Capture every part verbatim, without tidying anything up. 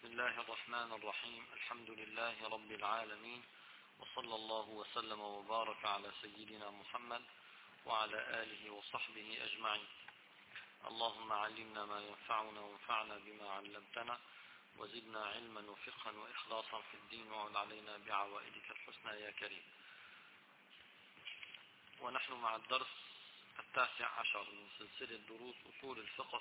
بسم الله الرحمن الرحيم. الحمد لله رب العالمين، وصلى الله وسلم وبارك على سيدنا محمد وعلى آله وصحبه أجمعين. اللهم علمنا ما ينفعنا وانفعنا بما علمتنا، وزدنا علما وفقها وإخلاصا في الدين، وعد علينا بعوائدك الحسنى يا كريم. ونحن مع الدرس التاسع عشر من سلسلة دروس أصول الفقه،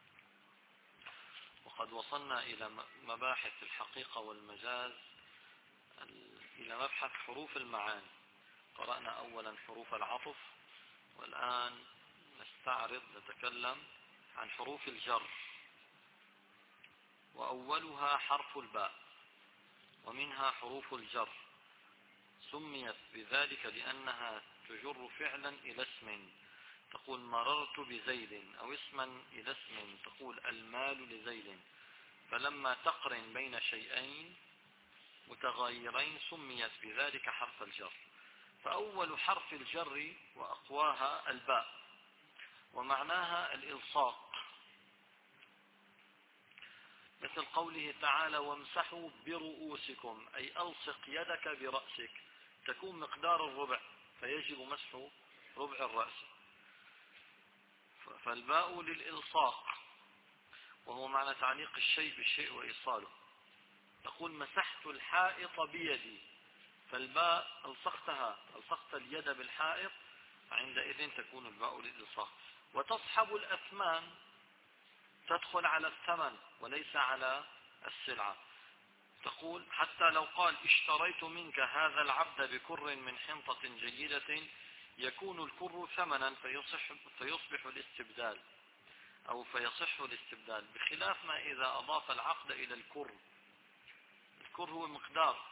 وقد وصلنا إلى مباحث الحقيقة والمجاز، إلى مبحث حروف المعاني. قرأنا أولا حروف العطف، والآن نستعرض نتكلم عن حروف الجر، وأولها حرف الباء، ومنها حروف الجر. سميت بذلك لأنها تجر فعلا إلى اسم، تقول مررت بزيد، أو اسما إلى اسم، تقول المال لزيد. فلما تقرن بين شيئين متغايرين سميت بذلك حرف الجر. فأول حرف الجر وأقواها الباء، ومعناها الإلصاق، مثل قوله تعالى وامسحوا برؤوسكم، أي ألصق يدك برأسك، تكون مقدار الربع فيجب مسح ربع الرأس. فالباء للإلصاق، وهو معنى تعليق الشيء بالشيء وإيصاله. تقول مسحت الحائط بيدي، فالباء ألصقتها، ألصقت اليد بالحائط، فعندئذ تكون الباء للإلصاق. وتصحب الأثمان، تدخل على الثمن وليس على السلعة. تقول حتى لو قال اشتريت منك هذا العبد بكر من حنطة جيدة، يكون الكر ثمنا فيصح فيصبح الاستبدال، أو فيصح الاستبدال، بخلاف ما إذا أضاف العقد إلى الكر. الكر هو مقدار،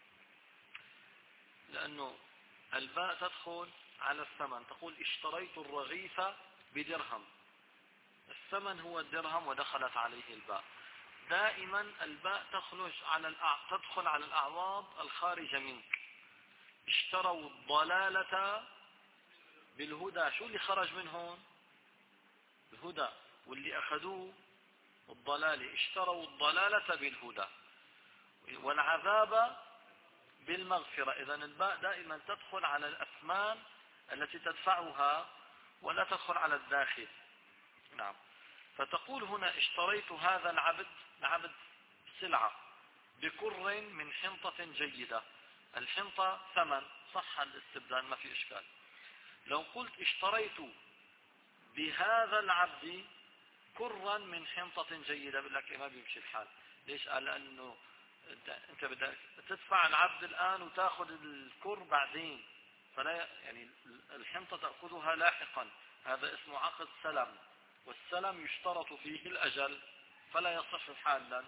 لأنه الباء تدخل على الثمن. تقول اشتريت الرغيف بدرهم، الثمن هو الدرهم ودخلت عليه الباء. دائما الباء تخرج على تدخل على الأعواض الخارجة منك. اشتروا الضلالة بالهدى، شو اللي خرج منهم؟ الهدى، واللي أخذوه الضلالة. اشتروا الضلالة بالهدى، والعذاب بالمغفرة. إذن الباء دائما تدخل على الأثمان التي تدفعها، ولا تدخل على الداخل. نعم. فتقول هنا اشتريت هذا العبد، العبد سلعة، بكر من حنطة جيدة. الحنطة ثمن، صح الاستبدال، ما في إشكال. لو قلت اشتريت بهذا العبد كرا من حنطة جيدة، بقول لك ما بيمشي الحال. ليش؟ قال لأنه انت بدك تدفع العبد الآن وتاخذ الكر بعدين، فلا يعني الحنطة تأخذها لاحقا. هذا اسمه عقد سلم، والسلم يشترط فيه الأجل، فلا يصح حالا.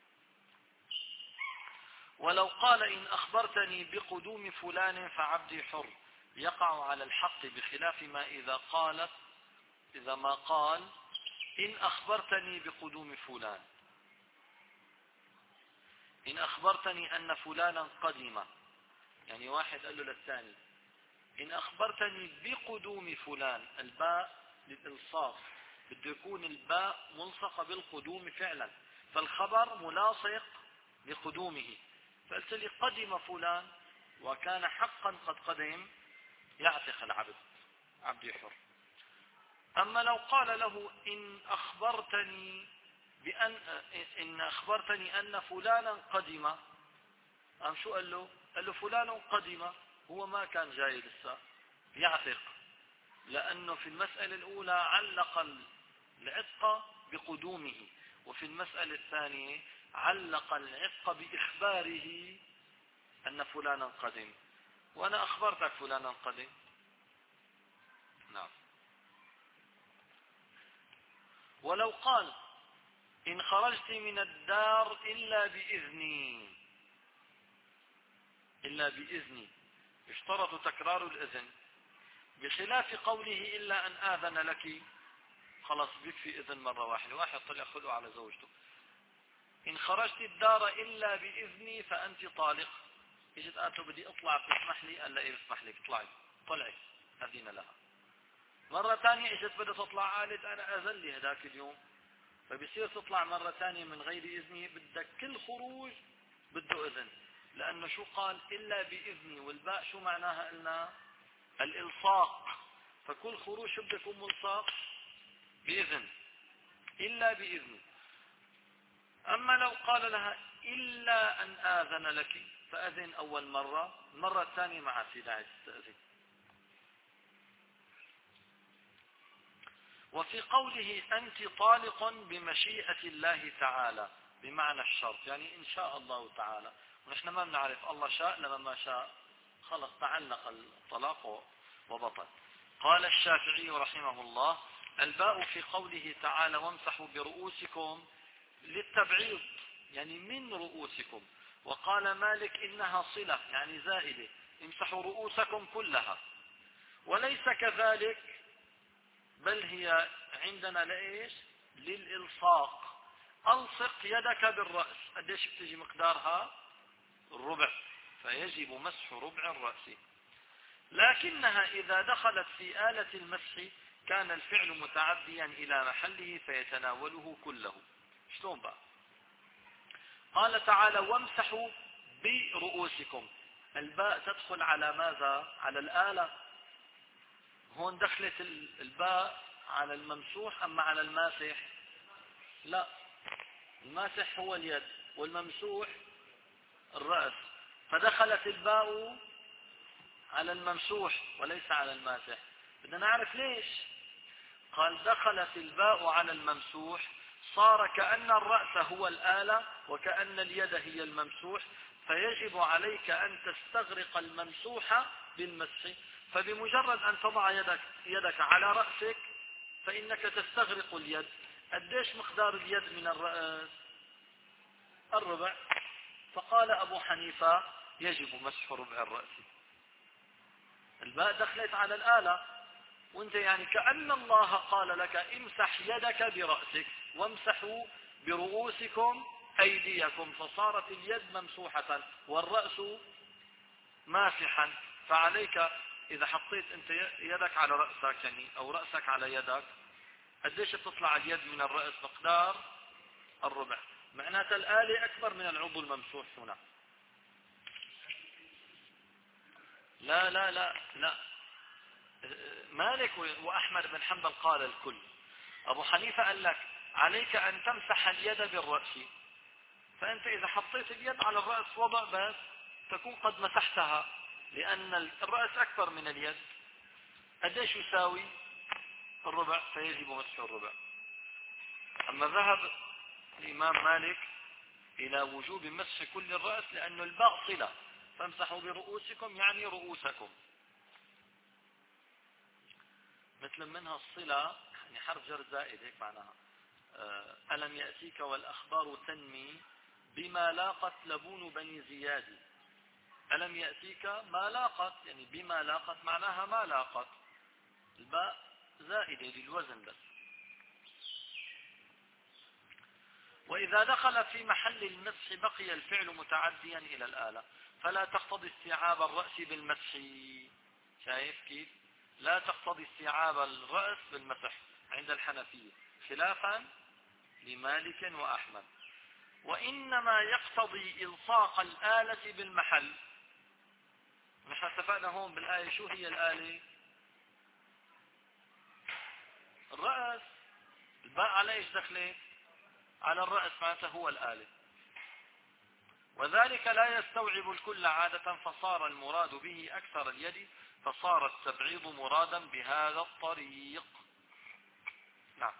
ولو قال إن أخبرتني بقدوم فلان فعبدي حر، يقع على الحق، بخلاف ما إذا قالت إذا ما قال إن أخبرتني بقدوم فلان. إن أخبرتني أن فلانا قدم، يعني واحد قال له للثاني إن أخبرتني بقدوم فلان، الباء للإلصاق، بده يكون الباء ملصقة بالقدوم فعلا، فالخبر ملاصق لقدومه. فقلت لي قدم فلان وكان حقا قد قدم، يعتق العبد، عبد حر. أما لو قال له إن أخبرتني بأن إن أخبرتني أن فلانا قدم، أم شو قال له؟ قال له فلان قدم، هو ما كان جاي لسه، يعتق، لأنه في المسألة الأولى علق العتق بقدومه، وفي المسألة الثانية علق العتق بإخباره أن فلانا قدم، وأنا أخبرتك فلانا قدم. نعم. ولو قال إن خرجت من الدار إلا بإذني، إلا بإذني، يشترط تكرار الإذن، بخلاف قوله إلا أن آذن لك، خلاص بيكفي إذن مرة واحدة. واحد طلع خلقه على زوجته، إن خرجت الدار إلا بإذني فأنت طالق. إجت قالت له بدي أطلع، بتسمح لي؟ قال لا إيه بسمح لك، طلعي. طلعت، أذن لها. مرة ثانية إجت بدها تطلع، قالت أنا أذن لي هذاك اليوم، فبصير تطلع مرة ثانية من غير إذنه، بدك كل خروج بده إذن، لأنه شو قال إلا بإذني، والباء شو معناها قلنا الإلصاق، فكل خروج شو بده يكون ملصق بإذن، إلا بإذني. أما لو قال لها إلا أن آذن لك فأذن أول مرة، المرة الثانية مع في داعي تستأذن. وفي قوله أنت طالق بمشيئة الله تعالى بمعنى الشرط، يعني إن شاء الله تعالى، ونحن ما بنعرف الله شاء لما ما شاء خلص تعلق الطلاق وبطل. قال الشافعي رحمه الله الباء في قوله تعالى وامسحوا برؤوسكم للتبعيض يعني من رؤوسكم، وقال مالك إنها صلة يعني زائدة امسحوا رؤوسكم كلها، وليس كذلك بل هي عندنا لإيش للإلصاق. ألصق يدك بالرأس، قديش بتجي مقدارها الربع، فيجب مسح ربع الرأس. لكنها إذا دخلت في آلة المسح كان الفعل متعديا إلى محله فيتناوله كله. شلون بقى؟ قال تعالى وامسحوا برؤوسكم، الباء تدخل على ماذا؟ على الآلة. هون دخلت الباء على الممسوح أما على الماسح؟ لا، الماسح هو اليد والممسوح الرأس، فدخلت الباء على الممسوح وليس على الماسح. بدنا نعرف ليش. قال دخلت الباء على الممسوح صار كأن الرأس هو الآلة وكأن اليد هي الممسوح، فيجب عليك أن تستغرق الممسوح بالمسح، فبمجرد أن تضع يدك, يدك على رأسك فإنك تستغرق اليد. قديش مقدار اليد من الرأس؟ الربع. فقال أبو حنيفة يجب مسح ربع الرأس. الباء دخلت على الآلة، وانت يعني كأن الله قال لك امسح يدك برأسك وامسحوا برؤوسكم أيديكم، فصارت اليد ممسوحة والرأس ماسحا. فعليك إذا حطيت انت يدك على رأسك يعني أو رأسك على يدك قديش تطلع اليد من الرأس؟ مقدار الربع. معناتها الآلة أكبر من العضو الممسوح هنا. لا لا لا لا، مالك وأحمد بن حنبل قال الكل. أبو حنيفة قال لك عليك أن تمسح اليد بالرأس، فأنت إذا حطيت اليد على الرأس وضع بس تكون قد مسحتها، لأن الرأس أكبر من اليد. قديش يساوي؟ الربع، فيجب مسح الربع. أما ذهب الإمام مالك إلى وجوب مسح كل الرأس لأن الباء صلة، فامسحوا برؤوسكم يعني رؤوسكم. مثل منها الصلة يعني حرف جر زائد، هيك معناها ألم يأتيك والأخبار تنمي بما لاقت لبون بني زياد. ألم يأتيك ما لاقت يعني بما لاقت معناها ما لاقت، الباء زائدة للوزن بس. وإذا دخل في محل المسح بقي الفعل متعديا إلى الآلة، فلا تقتضي استيعاب الرأس بالمسح. شايف كيف؟ لا تقتضي استيعاب الرأس بالمسح عند الحنفية خلافا لمالك وأحمد. وإنما يقتضي إلصاق الآلة بالمحل. نحن اتفقنا هون بالآية شو هي الآلة؟ الرأس. الباء على ايش دخلت؟ على الرأس، معناته هو الآلة. وذلك لا يستوعب الكل عادة، فصار المراد به أكثر اليد، فصار التبعيض مرادا بهذا الطريق. نعم.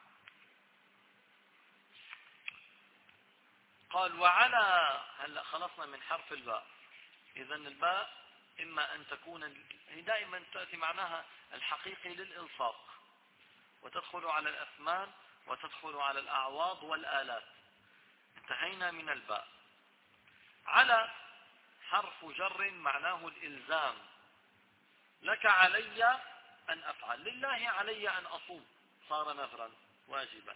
قال وعلى، هلا خلصنا من حرف الباء. إذا الباء إما أن تكون هي دائما تأتي معناها الحقيقي للإلصاق، وتدخل على الأثمان وتدخل على الأعواض والآلات. انتهينا من الباء. على حرف جر معناه الإلزام. لك علي أن أفعل، لله علي أن أصوم، صار نذرا واجبا.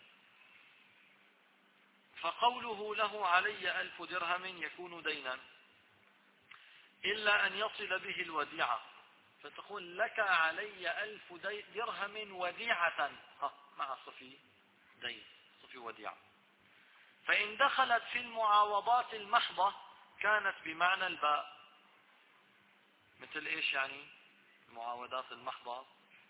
فقوله له علي ألف درهم يكون دينا إلا أن يصل به الوديعة، فتقول لك علي ألف درهم وديعة مع صفي دين، في وديعة. فإن دخلت في المعاوضات المحضة كانت بمعنى الباء. مثل إيش يعني المعاوضات المحضة؟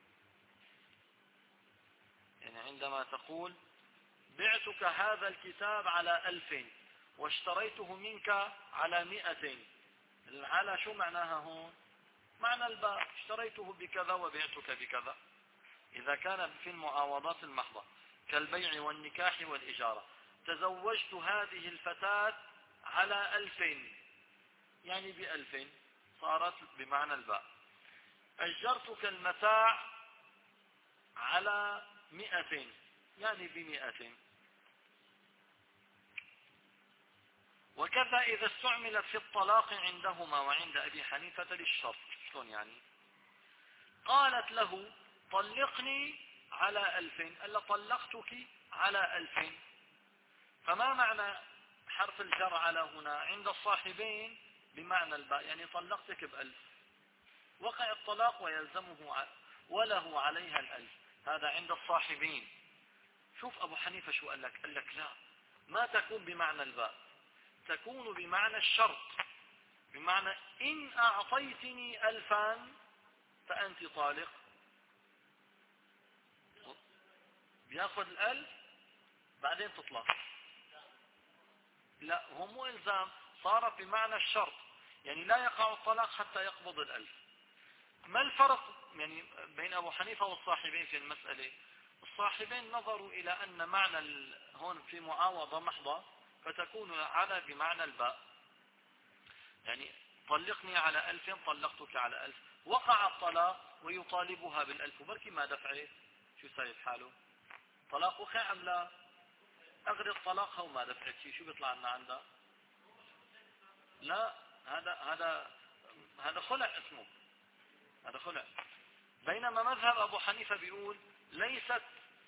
يعني عندما تقول بعتك هذا الكتاب على ألف واشتريته منك على مئتين، على شو معناها هون؟ معنى الباء، اشتريته بكذا وبعتك بكذا. إذا كان في المعاوضات المحضة كالبيع والنكاح والإجارة، تزوجت هذه الفتاة على ألفين يعني بألفين، صارت بمعنى الباء. أجرتك المتاع على مئتين يعني بمئتين. وكذا إذا استعملت في الطلاق عندهما وعند أبي حنيفة للشرط. شلون يعني؟ قالت له طلقني على ألفين، قال له طلقتك على ألفين. فما معنى حرف الجر على هنا؟ عند الصاحبين بمعنى الباء، يعني طلقتك بألف، وقع الطلاق ويلزمه وله عليها الألف، هذا عند الصاحبين. شوف أبو حنيفة شو قال لك؟ قال لك لا، ما تكون بمعنى الباء، تكون بمعنى الشرط، بمعنى إن أعطيتني ألفا فأنت طالق. بياخذ الألف بعدين تطلق. لا، هو مو إلزام، صارت بمعنى الشرط، يعني لا يقع الطلاق حتى يقبض الألف. ما الفرق يعني بين أبو حنيفة والصاحبين في المسألة؟ الصاحبين نظروا إلى أن معنى هون في معاوضة محضة، فتكون على بمعنى الباء، يعني طلقني على ألف طلقتك على ألف، وقع الطلاق ويطالبها بالألف، وبركي ما دفعه شو سايب حاله؟ طلاق وقع أم لا؟ أغري الطلاقها وما دفعت شيء، شو بيطلع لنا عندها؟ لا، هذا هذا هذا خلع اسمه، هذا خلع. بينما مذهب أبو حنيفة بيقول ليست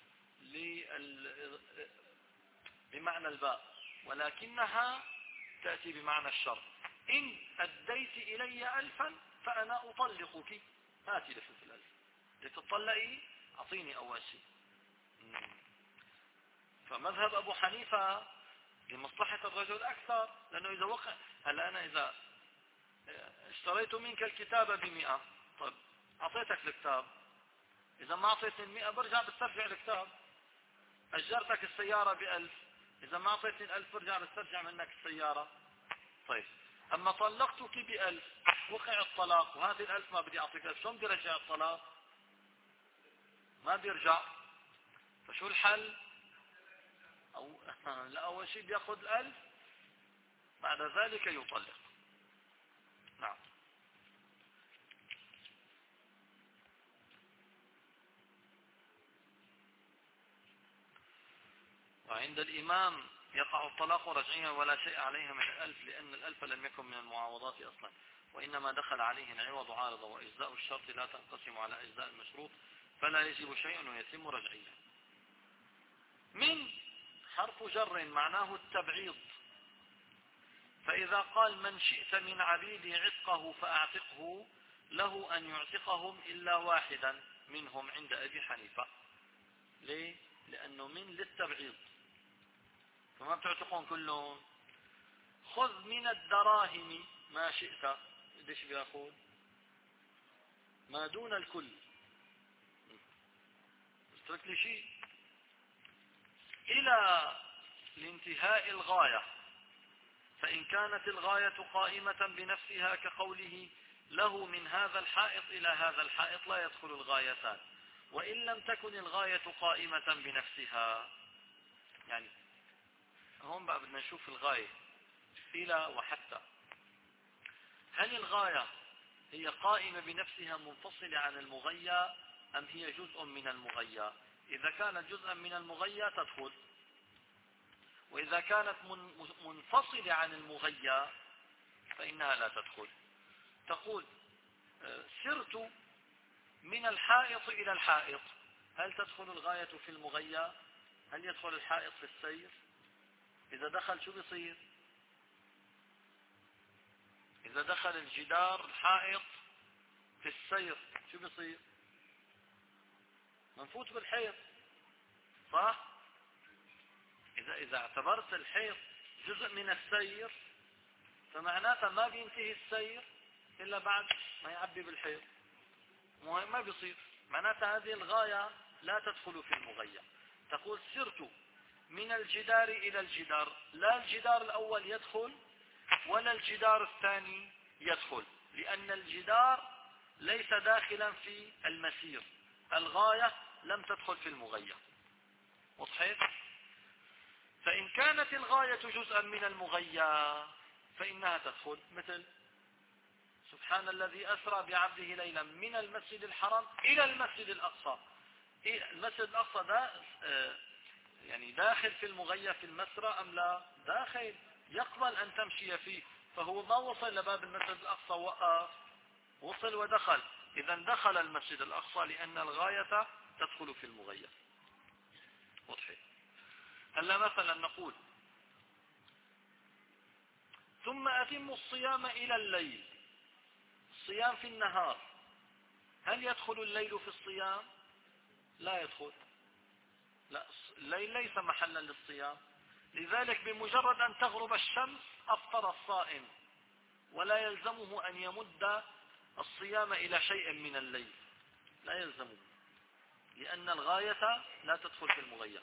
بمعنى الباء، ولكنها تأتي بمعنى الشرط. إن أديت إلي ألفا فأنا أطلقك، هاتي لفلس الألف لتطلقي، أعطيني أول شيء. فمذهب أبو حنيفة لمصلحة الرجل أكثر، لأنه إذا وقع، هل أنا إذا اشتريت منك الكتاب بمئة، طيب أعطيتك الكتاب، إذا ما أعطيتني المئة برجع بسترجع الكتاب. أجرتك السيارة بألف، إذا ما أعطيتني الألف برجع بسترجع منك السيارة. طيب أما طلقتك بألف، وقع الطلاق وهذه الألف ما بدي أعطيك ألف، شلون بدي أرجع الطلاق؟ ما بيرجع. فشو الحل؟ أو لا، أول شيء بيأخذ الألف، بعد ذلك يطلق. نعم. وعند الإمام يقع الطلاق رجعيا ولا شيء عليها من الألف، لأن الألف لم يكن من المعاوضات أصلا، وإنما دخل عليه العوض عارضة، وإجزاء الشرط لا تنقسم على أجزاء المشروط، فلا يجب شيء ويتم رجعيا. من حرف جر معناه التبعيض، فإذا قال من شئت من عبيدي عتقه فأعتقه، له أن يعتقهم إلا واحدا منهم عند أبي حنيفة. ليه؟ لأنه من للتبعيض، فما بتعتقون كلهم. خذ من الدراهم ما شئت، ليش بياخذ؟ ما دون الكل، اترك لي شيء إلى لانتهاء الغاية، فإن كانت الغاية قائمة بنفسها كقوله له من هذا الحائط إلى هذا الحائط لا يدخل الغايتان، وإن لم تكن الغاية قائمة بنفسها. يعني هون بقى بدنا نشوف الغاية إلى وحتى، هل الغاية هي قائمة بنفسها منفصلة عن المغيى أم هي جزء من المغيى؟ إذا كانت جزءا من المغيى تدخل، وإذا كانت منفصلة عن المغيى فإنها لا تدخل. تقول سرت من الحائط إلى الحائط، هل تدخل الغاية في المغيى؟ هل يدخل الحائط في السير؟ إذا دخل شو بيصير؟ إذا دخل الجدار الحائط في السير شو بيصير؟ منفوت بالحيط، صح؟ إذا إذا اعتبرت الحيض جزء من السير فمعناتها ما بينتهي السير إلا بعد ما يعبي بالحيض، ما بيصير. معناتها هذه الغاية لا تدخل في المغية. تقول سرت من الجدار إلى الجدار، لا الجدار الأول يدخل ولا الجدار الثاني يدخل، لأن الجدار ليس داخلا في المسير. الغاية لم تدخل في المغية. وضحت؟ فإن كانت الغاية جزءا من المغية فإنها تدخل، مثل سبحان الذي أسرى بعبده ليلا من المسجد الحرام إلى المسجد الأقصى. المسجد الأقصى ده يعني داخل في المغية في المسرى أم لا؟ داخل، يقبل أن تمشي فيه. فهو ما وصل لباب المسجد الأقصى وقف، وصل ودخل. إذا دخل المسجد الأقصى لأن الغاية تدخل في المغية. وضحي؟ هلا مثلا نقول ثم أتم الصيام إلى الليل. الصيام في النهار، هل يدخل الليل في الصيام؟ لا يدخل. لا، الليل ليس محلا للصيام. لذلك بمجرد أن تغرب الشمس أفطر الصائم، ولا يلزمه أن يمد الصيام إلى شيء من الليل، لا يلزمه، لأن الغاية لا تدخل في المغية.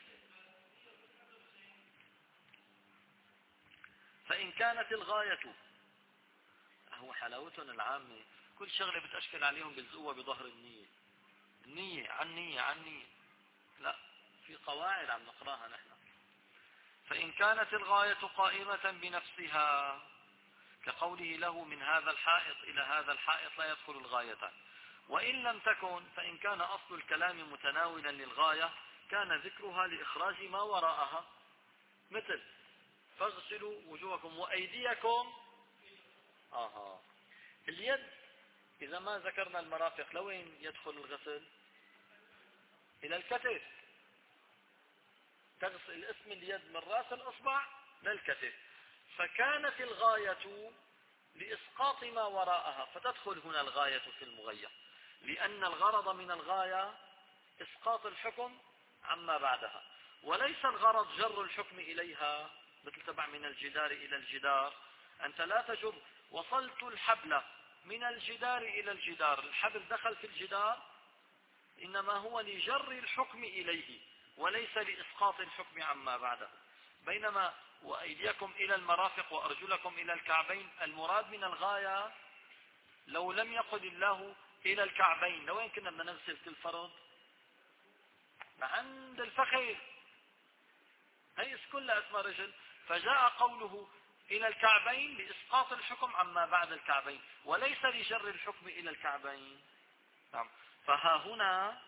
فإن كانت الغاية، هو حلاوتنا العامة كل شغلة بتأشكل عليهم بلزقوها بظهر النية، النية عن نية عن نية. لا، في قواعد عم نقراها نحن. فإن كانت الغاية قائمة بنفسها كقوله له من هذا الحائط إلى هذا الحائط لا يدخل الغاية. وإن لم تكن فإن كان أصل الكلام متناولا للغاية كان ذكرها لإخراج ما وراءها، مثل فاغسلوا وجوهكم وأيديكم. آها، اليد إذا ما ذكرنا المرافق لوين يدخل الغسل؟ إلى الكتف. تغسل اسم اليد من رأس الأصبع للكتف. فكانت الغاية لإسقاط ما وراءها، فتدخل هنا الغاية في المغية، لأن الغرض من الغاية إسقاط الحكم عما بعدها، وليس الغرض جر الحكم إليها. مثل تبع من الجدار إلى الجدار، أنت لا تجر وصلت الحبل من الجدار إلى الجدار، الحبل دخل في الجدار، إنما هو لجر الحكم إليه وليس لإسقاط الحكم عما بعده. بينما وأيديكم إلى المرافق وأرجلكم إلى الكعبين، المراد من الغاية لو لم يقل الله إلى الكعبين لوين كنا بدنا نغسل كل فرض؟ عند الفخذ، هي كلها اسمها رجل. فجاء قوله إلى الكعبين لإسقاط الحكم عما بعد الكعبين وليس لجر الحكم إلى الكعبين. نعم. فها هنا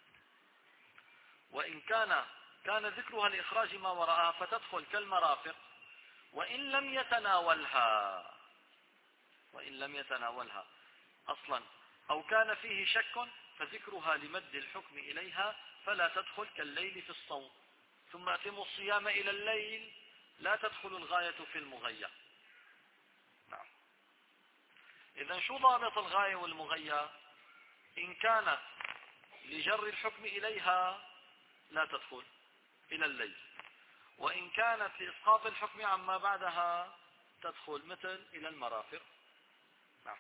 وإن كان كان ذكرها لإخراج ما وراءها فتدخل كالمرافق، وإن لم يتناولها وإن لم يتناولها أصلا أو كان فيه شك فذكرها لمد الحكم إليها فلا تدخل كالليل في الصوم. ثم أتموا الصيام إلى الليل لا تدخل الغاية في المغية. نعم. إذن شو ضابط الغاية والمغية؟ إن كانت لجر الحكم إليها لا تدخل إلى الليل، وإن كانت لإسقاط الحكم عما بعدها تدخل، مثل إلى المرافق. نعم.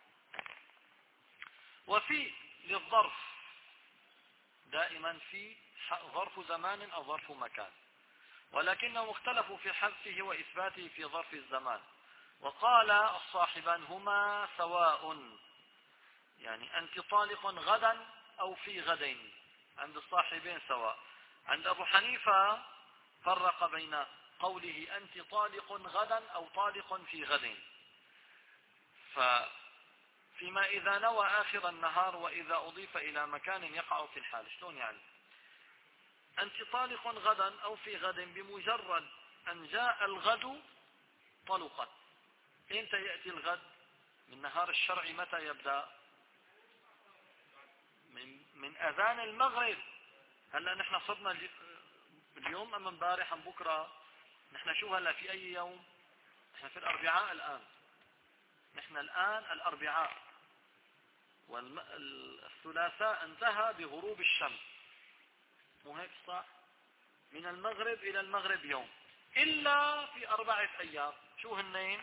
وفي للظرف دائما في ظرف زمان أو ظرف مكان، ولكنهم اختلفوا في حذفه وإثباته في ظرف الزمان. وقال الصاحبان هما سواء، يعني أنت طالق غدا أو في غدين، عند الصاحبين سواء. عند أبو حنيفة فرق بين قوله أنت طالق غدا أو طالق في غد. فيما إذا نوى آخر النهار وإذا أضيف إلى مكان يقع في الحال. شلون يعني؟ أنت طالق غدا أو في غد، بمجرد أن جاء الغد طلقت. إمتى يأتي الغد؟ من نهار الشرع متى يبدأ؟ من, من أذان المغرب. هلأ نحن صرنا اليوم أم امبارح أم بكرة؟ نحن شو هلأ في أي يوم؟ نحن في الأربعاء الآن. نحن الآن الأربعاء، والثلاثاء انتهى بغروب الشمس، مو هيك صح؟ من المغرب إلى المغرب يوم، إلا في أربعة أيام. شو هنين؟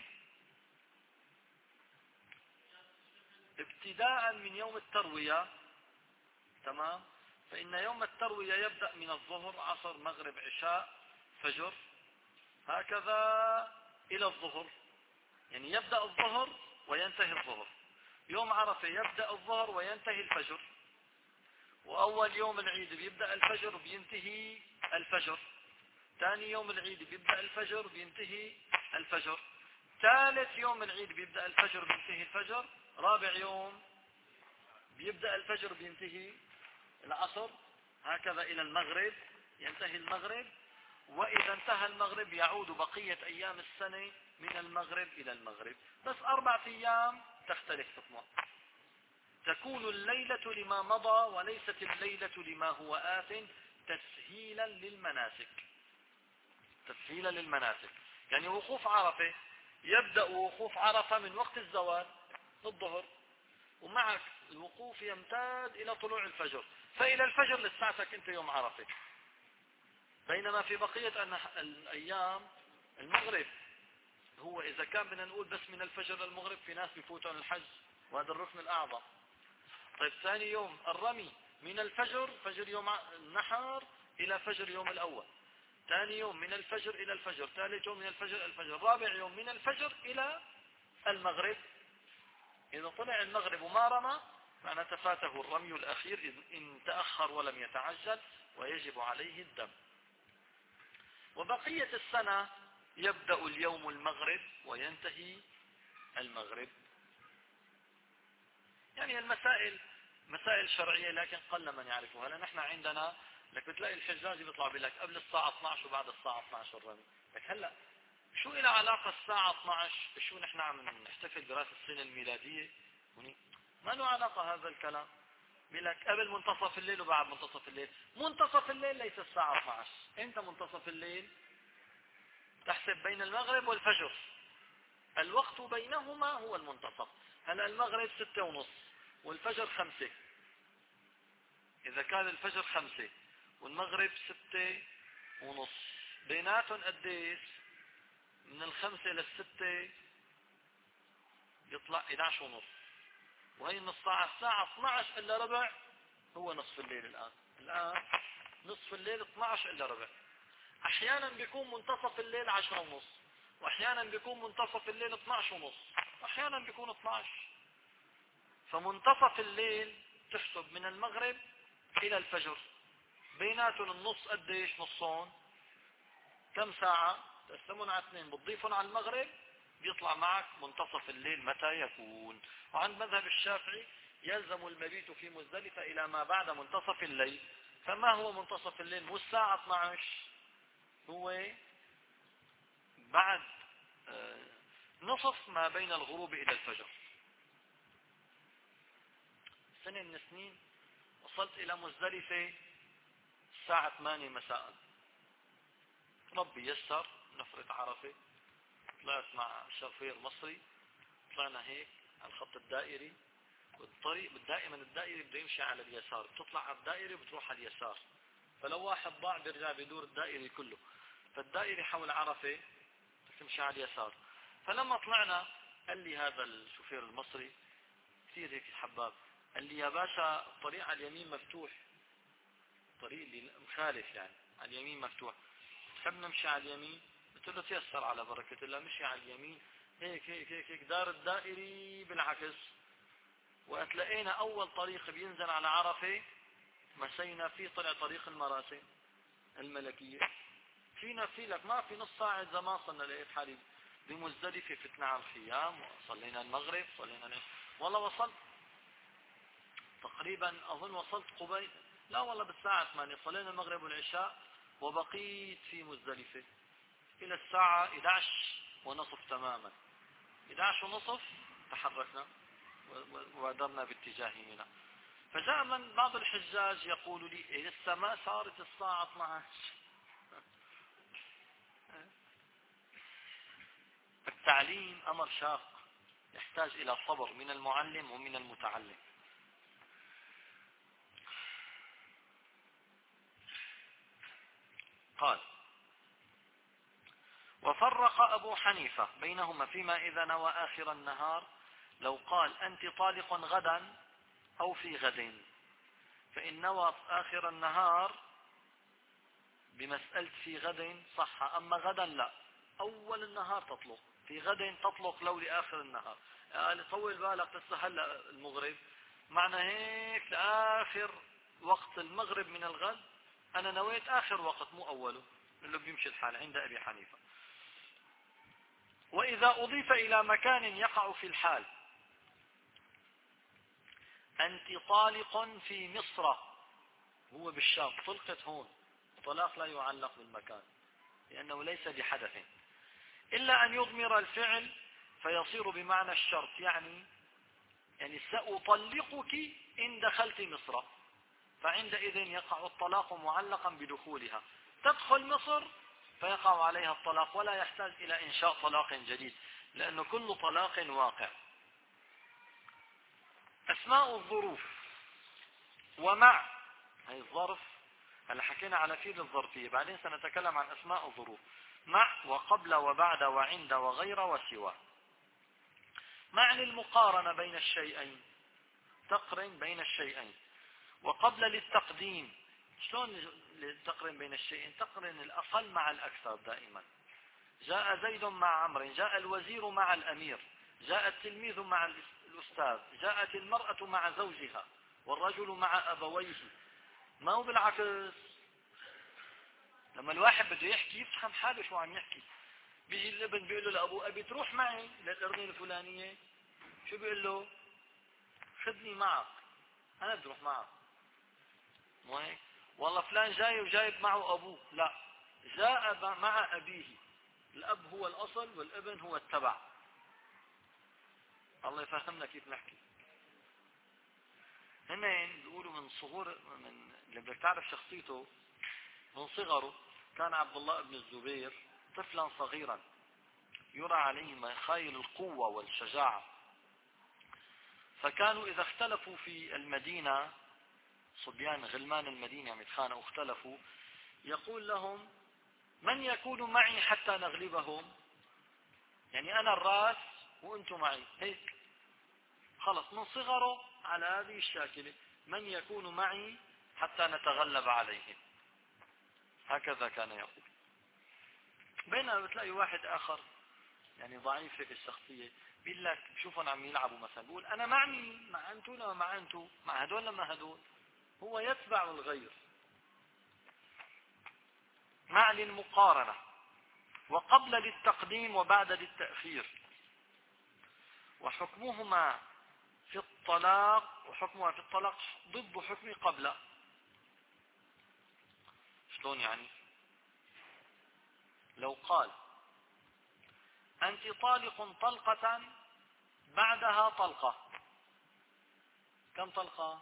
ابتداء من يوم التروية، تمام؟ فإن يوم التروية يبدأ من الظهر، عصر، مغرب، عشاء، فجر، هكذا إلى الظهر، يعني يبدأ الظهر وينتهي الظهر. يوم عرفة يبدأ الظهر وينتهي الفجر. وأول يوم العيد بيبدأ الفجر وبينتهي الفجر. ثاني يوم العيد بيبدأ الفجر وبينتهي الفجر. ثالث يوم العيد بيبدأ الفجر وبينتهي الفجر. رابع يوم بيبدأ الفجر وبينتهي العصر، هكذا إلى المغرب، ينتهي المغرب. وإذا انتهى المغرب يعود بقية أيام السنة من المغرب إلى المغرب. بس أربعة أيام تختلف حكمها. تكون الليلة لما مضى وليست الليلة لما هو آت، تسهيلا للمناسك. تسهيلا للمناسك يعني وقوف عرفة يبدأ وقوف عرفة من وقت الزوال الظهر، ومعك الوقوف يمتد إلى طلوع الفجر، فإلى الفجر لساعتك أنت يوم عرفة. بينما في بقية الأيام المغرب هو إذا كان بدنا نقول بس من الفجر للمغرب، في ناس بيفوتون الحج وهذا الركن الأعظم. طيب ثاني يوم الرمي من الفجر، فجر يوم النحر إلى فجر يوم الأول. ثاني يوم من الفجر إلى الفجر. ثالث يوم من الفجر إلى الفجر. رابع يوم من الفجر إلى المغرب. إذا طلع المغرب وما رمى معناته فاته الرمي الأخير إن تأخر ولم يتعجل، ويجب عليه الدم. وبقية السنة يبدأ اليوم المغرب وينتهي المغرب. يعني المسائل مسائل شرعية لكن قل من يعرفها. لأن نحن عندنا لك بتلاقي الحجاج بيطلع بلك قبل الساعة اثني عشر وبعد الساعة اثني عشر الرمي. لك هلأ شو إلى علاقة الساعة اثني عشر شو نحن عم نحتفل برأس السنة الميلادية؟ ما له علاقة هذا الكلام. بلك قبل منتصف الليل وبعد منتصف الليل. منتصف الليل ليس الساعة اثني عشر. انت منتصف الليل تحسب بين المغرب والفجر، الوقت بينهما هو المنتصف. هلا المغرب ستة ونص والفجر خمسة. إذا كان الفجر خمسة والمغرب ستة ونص، بيناتهم قديش؟ من الخمسة للستة يطلع احد عشر ونص، وهي من الساعة الساعة اثني عشر إلا ربع هو نصف الليل. الآن الآن نصف الليل اثني عشر إلا ربع. أحيانا بيكون منتصف الليل عشرة ونص، وأحيانا بيكون منتصف الليل اثني عشر ونص، وأحيانا بيكون اثني عشر. فمنتصف الليل تحسب من المغرب إلى الفجر، بيناتهم النص قديش؟ نصون. كم ساعة؟ تقسمون على اثنين بتضيفون على المغرب، بيطلع معك منتصف الليل متى يكون. وعند مذهب الشافعي يلزم المبيت في مزدلفة إلى ما بعد منتصف الليل. فما هو منتصف الليل؟ مو الساعة اثني عشر، هو بعد نصف ما بين الغروب إلى الفجر. سنة من السنين وصلت إلى مزدلفة الساعة ثمانية مساء، ربي يسر نفرة عرفة، طلعت مع شوفير مصري، طلعنا هيك على الخط الدائري، والطريق دائما الدائري بده يمشي على اليسار، بتطلع على الدائري وبتروح على اليسار، فلو واحد ضاع بيرجع بيدور الدائري كله. فالدائري حول عرفة تمشي على اليسار. فلما طلعنا قال لي هذا الشوفير المصري كثير هيك حباب، قال لي يا باشا الطريق على اليمين مفتوح، الطريق اللي مخالف يعني على اليمين مفتوح، تحب نمشي على اليمين؟ قلت له تيسر على بركة الله. مشي على اليمين هيك هيك هيك هيك دار الدائري بالعكس، واتلقينا اول طريق بينزل على عرفة مشينا فيه، طلع طريق المراسم الملكية. فينا في لك ما في نص ساعة زمان صلنا، لقيت حالي بمزدلفة فتنا على الخيام، وصلينا المغرب صلينا العشاء. والله وصلت تقريبا اظن وصلت قبيل، لا والله بالساعة ثمانية صلينا المغرب والعشاء، وبقيت في مزدلفة الى الساعة احد عشر ونصف تماما. احد عشر ونصف تحركنا وبادرنا باتجاه منى. فجاء من بعض الحجاج يقول لي إيه لسه ما صارت الساعة اثني عشر. التعليم امر شاق يحتاج الى صبر من المعلم ومن المتعلم. قال: وفرق أبو حنيفة بينهما فيما إذا نوى آخر النهار، لو قال أنت طالق غدا أو في غد، فإن نوى آخر النهار بمسألة في غد صح، أما غدا لا، أول النهار تطلق، في غد تطلق لو لآخر النهار. قال طول بالك لسه هلا المغرب، معنى هيك لآخر وقت المغرب من الغد أنا نويت آخر وقت مو أوله، اللي بيمشي الحال عند أبي حنيفة. وإذا أضيف إلى مكان يقع في الحال: أنت طالق في مصر، هو بالشام، طلقت هون، طلاق لا يعلق بالمكان لأنه ليس بحدث، إلا أن يضمر الفعل فيصير بمعنى الشرط، يعني يعني سأطلقك إن دخلت مصر، فعندئذ يقع الطلاق معلقا بدخولها، تدخل مصر فيقع عليها الطلاق، ولا يحتاج إلى إنشاء طلاق جديد، لأنه كل طلاق واقع. أسماء الظروف: ومع، هي الظرف، هلا حكينا على فيل الظرفية، بعدين سنتكلم عن أسماء الظروف: مع وقبل وبعد وعند وغير وسوى. مع للمقارنة بين الشيئين، تقرن بين الشيئين. وقبل للتقديم، شلون تقرن بين الشيئين؟ تقرن الأقل مع الأكثر دائما. جاء زيد مع عمرو، جاء الوزير مع الأمير، جاء التلميذ مع الأستاذ، جاءت المرأة مع زوجها، والرجل مع أبويه، ما هو بالعكس. لما الواحد بده يحكي يفهم حاله شو عم يحكي. بيجي الابن بيقول له لأبو أبي تروح معي للقرنية الفلانية، شو بيقول له؟ خذني معك، أنا بدي أروح معك، مو هيك؟ والله فلان جاي وجايب معه أبوه، لا، جاء مع أبيه، الأب هو الأصل والابن هو التبع. الله يفهمنا كيف نحكي. هن بيقولوا من صغور، من اللي بدك تعرف شخصيته من صغره، كان عبد الله بن الزبير طفلا صغيرا يرى عليه مخايل القوة والشجاعة، فكانوا إذا اختلفوا في المدينة، صبيان غلمان المدينة عم يتخانقوا اختلفوا، يقول لهم: من يكون معي حتى نغلبهم؟ يعني أنا الرأس وأنتم معي، هيك خلص من صغره على هذه الشاكلة: من يكون معي حتى نتغلب عليهم، هكذا كان يقول. بينما بتلاقي واحد آخر يعني ضعيف في الشخصية، بيقول لك شوفهم عم يلعبوا مثلا، بيقول أنا مع مين؟ مع أنتو ولا مع أنتو؟ مع هدول لما هدول؟ هو يتبع الغير. مع للمقارنة، وقبل للتقديم وبعد للتأخير. وحكمهما في الطلاق، وحكمها في الطلاق ضد حكم قبل. شلون يعني؟ لو قال أنت طالق طلقة بعدها طلقة، كم طلقة؟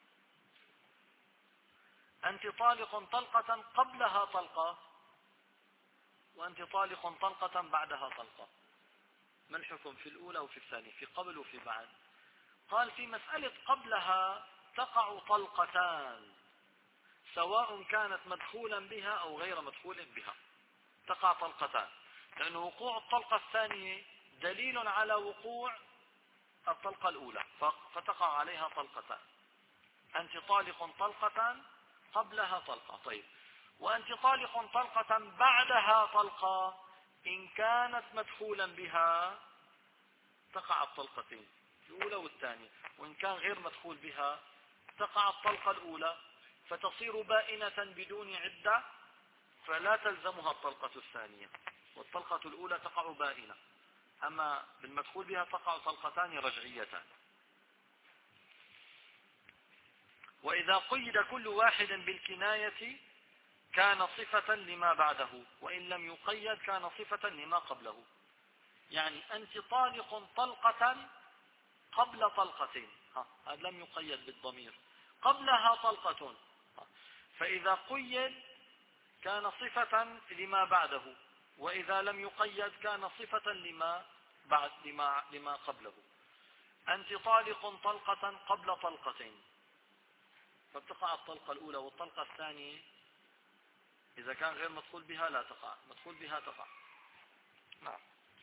أنت طالق طلقة قبلها طلقة، وأنت طالق طلقة بعدها طلقة. ما الحكم في الأولى وفي الثانية، في قبل وفي بعد؟ قال في مسألة قبلها تقع طلقتان، سواء كانت مدخولا بها أو غير مدخول بها، تقع طلقتان، لأن وقوع الطلقة الثانية دليل على وقوع الطلقة الأولى، فتقع عليها طلقتان. أنت طالق طلقة قبلها طلقة. طيب، وأنت طالق طلقة بعدها طلقة، إن كانت مدخولا بها تقع الطلقتين، الأولى والثانية، وإن كان غير مدخول بها تقع الطلقة الأولى، فتصير بائنة بدون عدة، فلا تلزمها الطلقة الثانية، والطلقة الأولى تقع بائنة. أما بالمدخول بها تقع طلقتان رجعيتان. وإذا قيد كل واحد بالكناية كان صفة لما بعده، وإن لم يقيد كان صفة لما قبله. يعني أنت طالق طلقة قبل طلقتين، هذا لم يقيد بالضمير، قبلها طلقة، فإذا قيد كان صفة لما بعده، وإذا لم يقيد كان صفة لما بعد لما لما قبله. أنت طالق طلقة قبل طلقتين، فبتقع الطلقة الأولى والطلقة الثانية إذا كان غير مدخول بها لا تقع، مدخول بها تقع. نعم.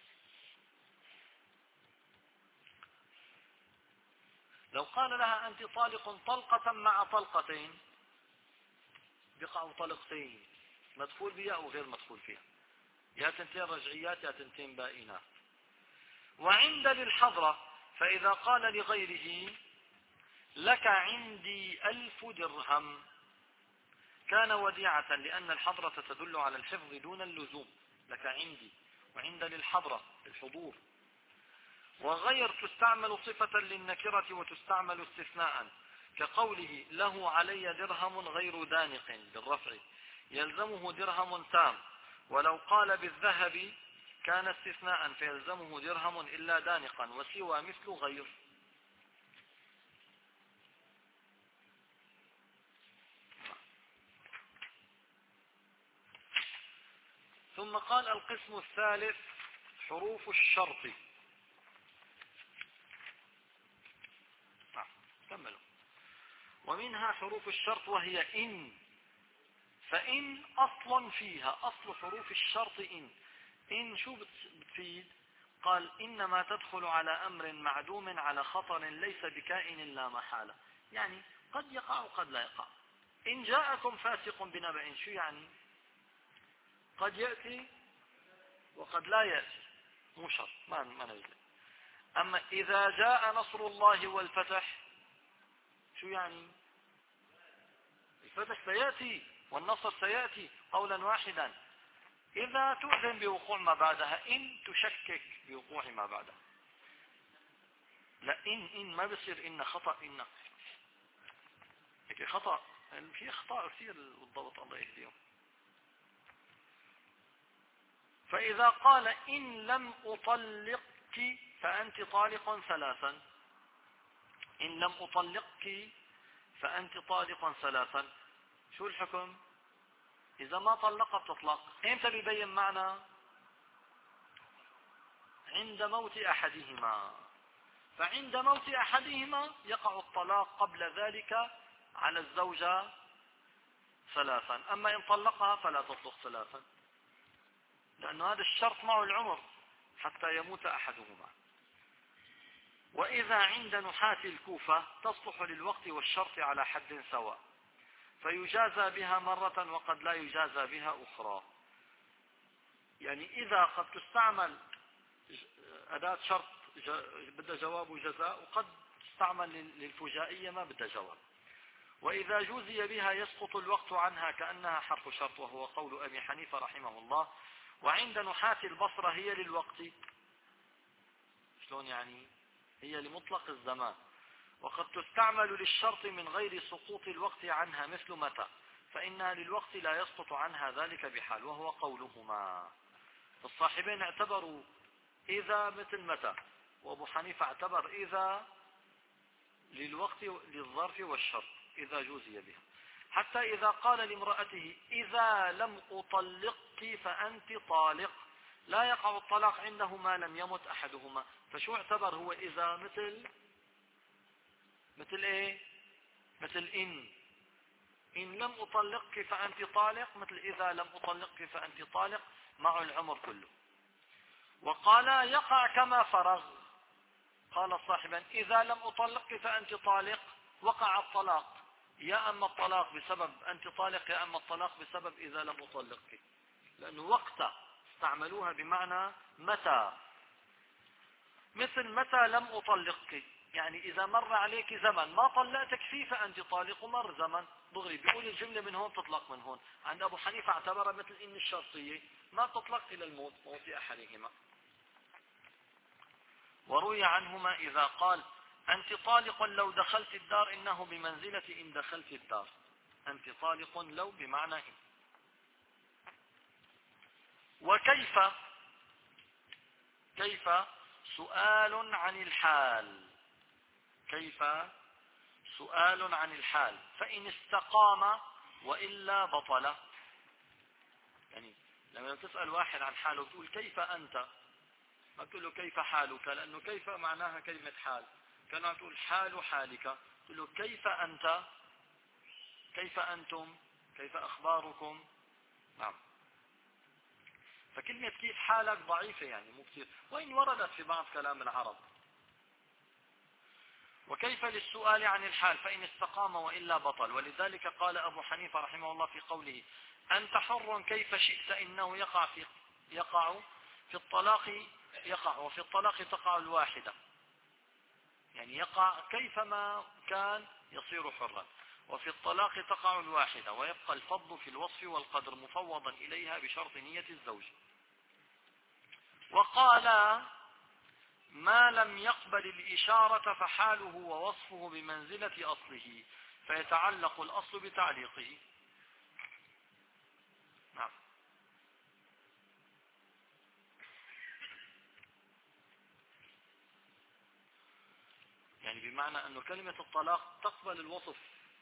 لو قال لها أنت طالق طلقة مع طلقتين بقعوا طلقتين مدخول بها أو غير مدخول فيها، يا تنتين رجعيات يا تنتين بائنات. وعند للحضرة فإذا قال لغيره لك عندي ألف درهم كان وديعة، لأن الحضرة تدل على الحفظ دون اللزوم. لك عندي، وعند للحضرة الحضور. وغير تستعمل صفة للنكرة وتستعمل استثناء، كقوله له علي درهم غير دانق بالرفع يلزمه درهم تام، ولو قال بالذهب كان استثناء فيلزمه درهم إلا دانقا، وسوى مثل غير. ثم قال القسم الثالث حروف الشرط. كملوا. ومنها حروف الشرط وهي إن، فإن أصلا فيها، أصل حروف الشرط إن. إن شو بتفيد؟ قال إنما تدخل على أمر معدوم على خطر ليس بكائن لا محالة، يعني قد يقع وقد لا يقع. إن جاءكم فاسق بنبأ، شو يعني؟ قد يأتي وقد لا يأتي، مو شرط، ما ما نزل. أما إذا جاء نصر الله والفتح شو يعني؟ الفتح سيأتي والنصر سيأتي قولا واحدا. إذا تؤذن بوقوع ما بعدها، إن تشكك بوقوع ما بعدها. لا إن إن ما بصير إن خطأ، إن هيك خطأ، في أخطاء كثير بالضبط الله يهديهم. فإذا قال إن لم أطلقك فأنت طالق ثلاثا، إن لم أطلقك فأنت طالق ثلاثا، شو الحكم؟ إذا ما طلق بتطلق. إمتى بيبين معنى؟ عند موت أحدهما، فعند موت أحدهما يقع الطلاق قبل ذلك على الزوجة ثلاثا، أما إن طلقها فلا تطلق ثلاثا، لأنه هذا الشرط معه العمر حتى يموت أحدهما. وإذا عند نحاة الكوفة تصلح للوقت والشرط على حد سواء، فيجازى بها مرة وقد لا يجازى بها أخرى. يعني إذا قد تستعمل أداة شرط بدها جواب وجزاء، وقد تستعمل للفجائية ما بدها جواب. وإذا جوزي بها يسقط الوقت عنها كأنها حرف شرط، وهو قول أبي حنيفة رحمه الله. وعند نحاة البصرة هي للوقت. شلون يعني؟ هي لمطلق الزمان، وقد تستعمل للشرط من غير سقوط الوقت عنها مثل متى، فإنها للوقت لا يسقط عنها ذلك بحال، وهو قولهما. الصاحبين اعتبروا إذا مثل متى، وأبو حنيفة اعتبر إذا للوقت للظرف والشرط إذا جوزي بها. حتى إذا قال لامرأته إذا لم أطلقك فأنت طالق، لا يقع الطلاق عنده ما لم يمت أحدهما. فشو اعتبر هو إذا؟ مثل مثل إيه؟ مثل إن إن لم أطلقك فأنت طالق، مثل إذا لم أطلقك فأنت طالق، مع العمر كله. وقال يقع كما فرغ. قال الصاحبان إذا لم أطلقك فأنت طالق وقع الطلاق، يا أما الطلاق بسبب أنت طالق يا أما الطلاق بسبب إذا لم أطلقك، لأنه وقت استعملوها بمعنى متى. مثل متى لم أطلقك، يعني إذا مر عليك زمن ما طلقتك فيه فأنت طالق، ومر زمن دغري بيقول الجملة من هون تطلق من هون. عند أبو حنيفة اعتبرها مثل إن الشرطية ما تطلق إلى الموت، موت أحدهما. وروي عنهما إذا قال أنت طالق لو دخلت الدار إنه بمنزلة إن دخلت الدار. أنت طالق لو بمعنى إن. وكيف، كيف سؤال عن الحال، كيف سؤال عن الحال، فإن استقام وإلا بطل. يعني لما تسأل واحد عن حاله تقول كيف أنت، ما تقول له كيف حالك، لأنه كيف معناها كلمة حال. كانوا تقول حال حالك، تقول له كيف أنت، كيف أنتم، كيف أخباركم. نعم. فكلمة كيف حالك ضعيفة يعني مو كثير، وإن وردت في بعض كلام العرب. وكيف للسؤال عن الحال فإن استقام وإلا بطل. ولذلك قال أبو حنيفة رحمه الله في قوله أنت حر كيف شئت إنه يقع في يقع في الطلاق يقع وفي الطلاق تقع الواحدة، يعني يقع كيفما كان يصير حرا، وفي الطلاق تقع الواحدة ويبقى الفضل في الوصف والقدر مفوضا إليها بشرط نية الزوج. وقال ما لم يقبل الإشارة فحاله ووصفه بمنزلة أصله فيتعلق الأصل بتعليقه. نعم. يعني بمعنى أنه كلمة الطلاق تقبل الوصف،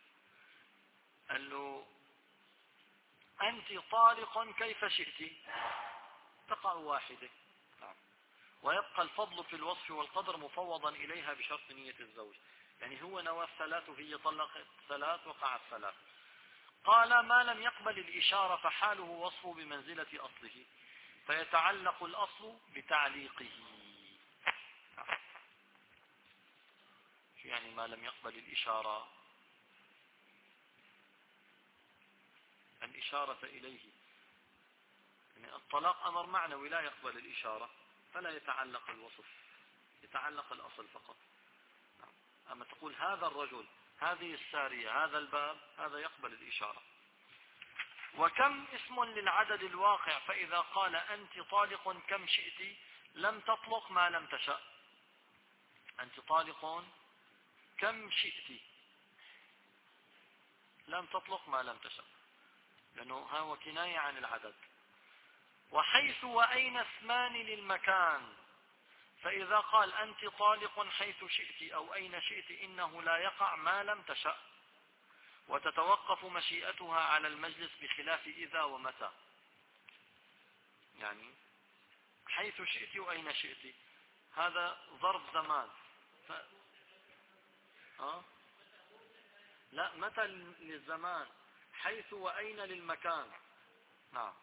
أنه أنت طالق كيف شئت تقع واحدة. نعم. ويبقى الفضل في الوصف والقدر مفوضا إليها بشرط نية الزوج، يعني هو نوى الثلاث وهي طلقت ثلاث وقع الثلاث. قال ما لم يقبل الإشارة فحاله وصفه بمنزلة أصله فيتعلق الأصل بتعليقه. شو يعني ما لم يقبل الإشارة؟ الإشارة إليه، يعني الطلاق أمر معنوي لا يقبل الإشارة فلا يتعلق الوصف، يتعلق الأصل فقط. أما تقول هذا الرجل هذه السارية هذا الباب هذا يقبل الإشارة. وكم اسم للعدد الواقع فإذا قال أنت طالق كم شئت لم تطلق ما لم تشأ. أنت طالق كم شئت لم تطلق ما لم تشأ، لأنه هو كناية عن العدد. وحيث وأين اسمان للمكان فإذا قال أنت طالق حيث شئت أو أين شئت إنه لا يقع ما لم تشأ، وتتوقف مشيئتها على المجلس بخلاف إذا ومتى. يعني حيث شئت وأين شئت هذا ظرف زمان. ف... أه؟ لا متى للزمان، حيث وأين للمكان. نعم.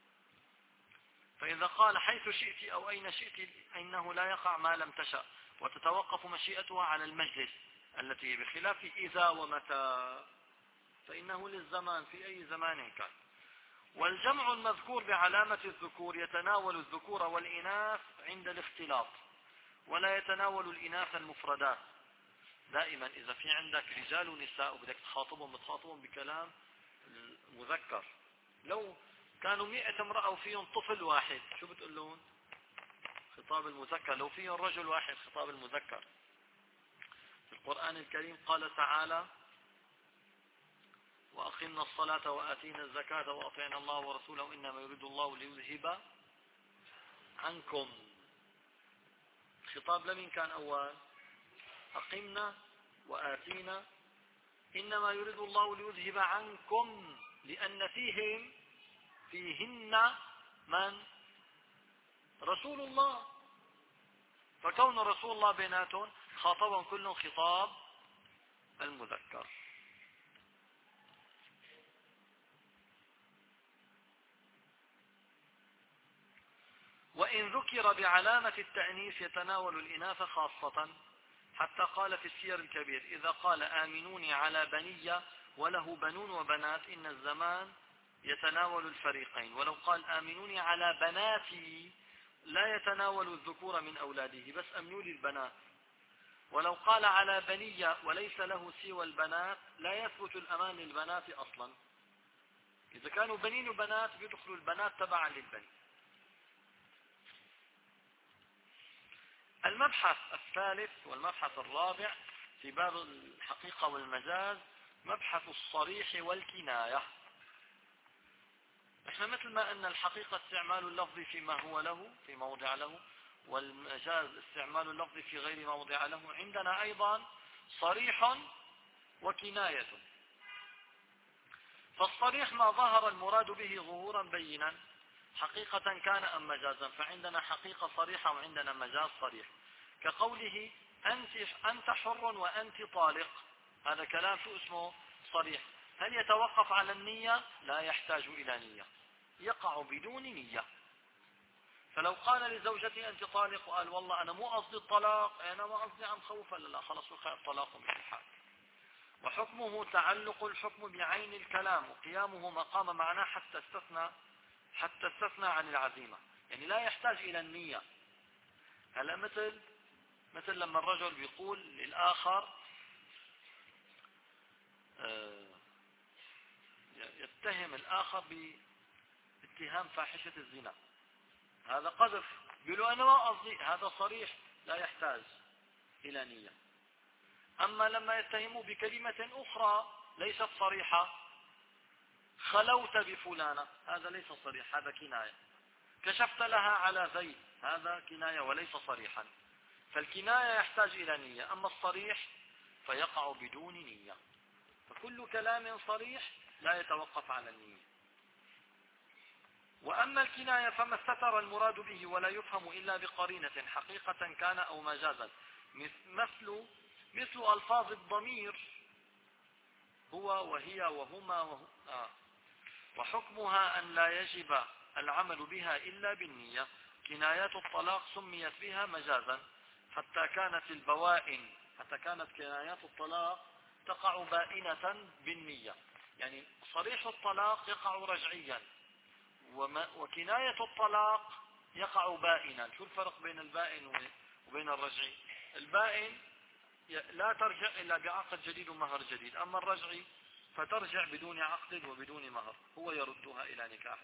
فإذا قال حيث شئت أو أين شئت إنه لا يقع ما لم تشأ، وتتوقف مشيئتها على المجلس التي بخلاف إذا ومتى فإنه للزمان في أي زمان كان. والجمع المذكور بعلامة الذكور يتناول الذكور والإناث عند الاختلاط، ولا يتناول الإناث المفردات. دائما إذا في عندك رجال ونساء وبدك تخاطبهم بتخاطبهم بكلام مذكر. لو كانوا مئة امرأة وفيهم طفل واحد شو بتقول لهم؟ خطاب المذكر. لو فيهم رجل واحد خطاب المذكر. في القرآن الكريم قال تعالى وأقمنا الصلاة وآتينا الزكاة وأطعنا الله ورسوله إنما يريد الله ليذهب عنكم. خطاب لمن كان أول؟ أقمنا وآتينا. إنما يريد الله ليذهب عنكم لأن فيهم فيهن من؟ رسول الله. فكون رسول الله بيناتهم خاطبهم كلهم خطاب المذكر. وإن ذكر بعلامة التأنيث يتناول الإناث خاصة، حتى قال في السير الكبير إذا قال آمنوني على بني وله بنون وبنات إن الزمان يتناول الفريقين. ولو قال آمنوني على بناتي لا يتناول الذكور من أولاده بس أمنوا لي البنات. ولو قال على بني وليس له سوى البنات لا يثبت الأمان للبنات أصلا. إذا كانوا بنين وبنات بيدخلوا البنات تبعا للبني. المبحث الثالث والمبحث الرابع في باب الحقيقة والمجاز مبحث الصريح والكناية. احنا مثل ما ان الحقيقة استعمال اللفظ فيما هو له في موضع له، والمجاز استعمال اللفظ في غير موضع له، عندنا ايضا صريح وكناية. فالصريح ما ظهر المراد به ظهورا بينا حقيقة كان ام مجازا، فعندنا حقيقة صريحة وعندنا مجاز صريح. كقوله انت انت حر وانت طالق، هذا كلام شو اسمه؟ صريح. هل يتوقف على النية؟ لا يحتاج الى نية. يقع بدون نية. فلو قال لزوجتي أنت طالق وقال والله أنا مو قصدي الطلاق، أنا ما قصدي عن خوفا، لا خلص وقع الطلاق من الحال. وحكمه تعلق الحكم بعين الكلام وقيامه مقام معناه حتى استثنى حتى استثنى عن العزيمة، يعني لا يحتاج إلى النية. هلا مثل مثل لما الرجل بيقول للآخر يتهم الآخر باتهام فاحشة الزنا، هذا قذف، بيقولوا أنا ما قصدي، هذا صريح لا يحتاج إلى نية. أما لما يتهموا بكلمة أخرى ليست صريحة، خلوت بفلانة، هذا ليس صريح، هذا كناية. كشفت لها على زيد، هذا كناية وليس صريحا. فالكناية يحتاج إلى نية، أما الصريح فيقع بدون نية. فكل كلام صريح لا يتوقف على النية. وأما الكناية فما استتر المراد به ولا يفهم إلا بقرينة حقيقة كان أو مجازا، مثل مثل ألفاظ الضمير هو وهي وهما وهو آه. وحكمها أن لا يجب العمل بها إلا بالنية. كنايات الطلاق سميت بها مجازا حتى كانت البوائن حتى كانت كنايات الطلاق تقع بائنة بالنية، يعني صريح الطلاق يقع رجعيا، وكناية الطلاق يقع بائنا. شو الفرق بين البائن وبين الرجعي؟ البائن لا ترجع إلا بعقد جديد ومهر جديد، أما الرجعي فترجع بدون عقد وبدون مهر، هو يردها إلى نكاحه.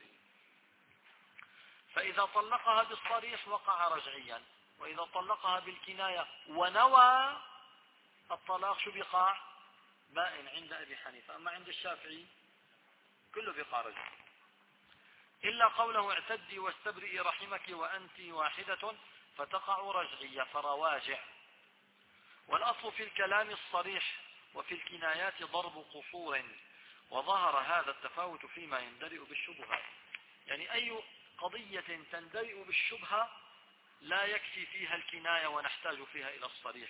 فإذا طلقها بالصريح وقع رجعيا، وإذا طلقها بالكناية ونوى الطلاق شو بيقع؟ بائن عند أبي حنيفة. أما عند الشافعي كله بيقع رجعي، إلا قوله اعتدي واستبرئي رحمك وأنت واحدة فتقع رجعية فرواجع. والأصل في الكلام الصريح وفي الكنايات ضرب قصور، وظهر هذا التفاوت فيما يندرئ بالشبهات. يعني أي قضية تندرئ بالشبهة لا يكفي فيها الكناية ونحتاج فيها إلى الصريح.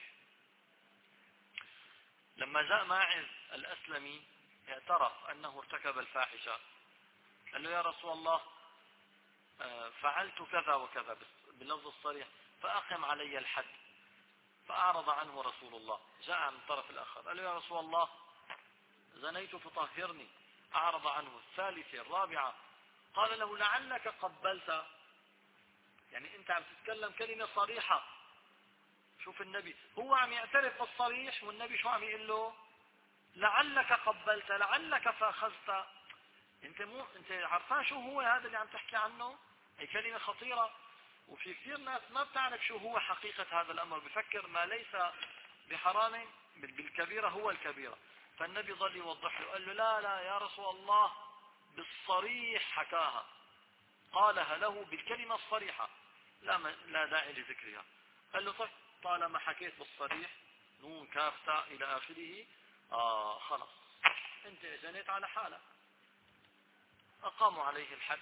لما جاء ماعز الأسلمي اعترف أنه ارتكب الفاحشة، قال له يا رسول الله فعلت كذا وكذا باللفظ الصريح فأقم علي الحد، فأعرض عنه رسول الله. جاء عن الطرف الآخر قال له يا رسول الله زنيت فطهرني، أعرض عنه. الثالثة الرابعة قال له لعلك قبلت، يعني أنت عم تتكلم كلمة صريحة. شوف النبي هو عم يعترف بالصريح، والنبي شو عم يقول له؟ لعلك قبلت، لعلك فأخذت. انت مو انت عارفان شو هو هذا اللي عم تحكي عنه؟ هي كلمة خطيرة، وفي كثير ناس ما بتعرف شو هو حقيقة هذا الأمر، بفكر ما ليس بحرام بالكبيرة هو الكبيرة. فالنبي ظل يوضح له، قال له لا لا يا رسول الله بالصريح حكاها، قالها له بالكلمة الصريحة، لا لا داعي لذكرها. قال له طيب طالما حكيت بالصريح نون كاف تاء إلى آخره، آه خلص انت جنيت على حالك. أقاموا عليه الحد.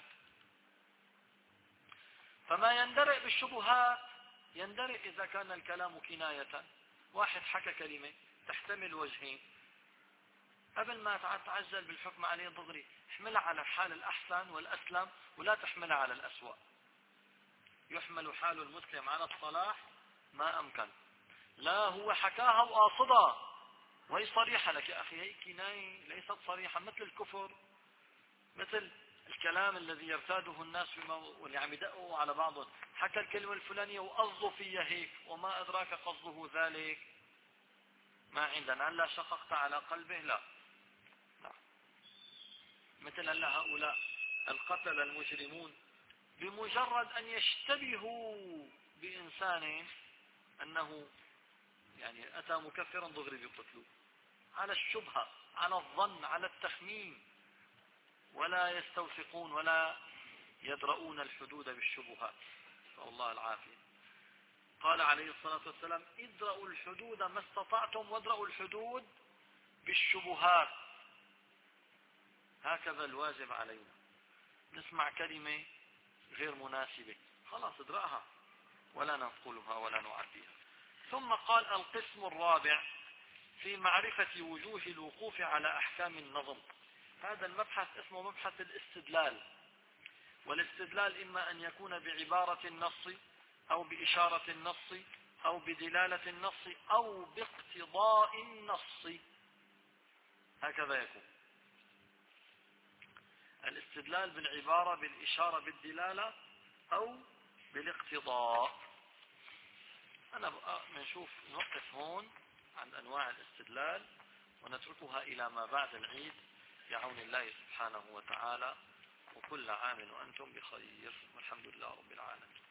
فما يندرئ بالشبهات يندرئ إذا كان الكلام كناية. واحد حكى كلمة تحتمل وجهين، قبل ما تعجل بالحكم عليه دغري احملها على الحال الأحسن والأسلم، ولا تحملها على الأسوأ. يحمل حال المسلم على الصلاح ما أمكن. لا هو حكاها وقاصدها وهي صريحة لك يا أخي، هي كناية ليست صريحة، مثل الكفر، مثل الكلام الذي يرتاده الناس واللي عم يدقوا على بعضهم. حكى الكلمة الفلانية وقصده فيها هيك، وما أدراك قصده ذلك، ما عندنا. هلا شققت على قلبه، لا لا. مثل هلا هؤلاء القتل المجرمون بمجرد أن يشتبهوا بإنسان أنه يعني أتى مكفرا دغري بيقتلوه على الشبهة، على الظن، على التخمين، ولا يستوثقون ولا يدرؤون الحدود بالشبهات. فالله العافية. قال عليه الصلاة والسلام ادرؤوا الحدود ما استطعتم وادرؤوا الحدود بالشبهات. هكذا الواجب علينا. نسمع كلمة غير مناسبة خلاص ادرأها ولا ننقلها ولا نعديها. ثم قال القسم الرابع في معرفة وجوه الوقوف على أحكام النظم. هذا المبحث اسمه مبحث الاستدلال. والاستدلال إما أن يكون بعبارة النص أو بإشارة النص أو بدلالة النص أو باقتضاء النص، هكذا يكون الاستدلال بالعبارة بالإشارة بالدلالة أو بالاقتضاء. أنا بنشوف نوقف هون عن أنواع الاستدلال ونتركها إلى ما بعد العيد بعون الله سبحانه وتعالى، وكل عام وأنتم بخير، والحمد لله رب العالمين.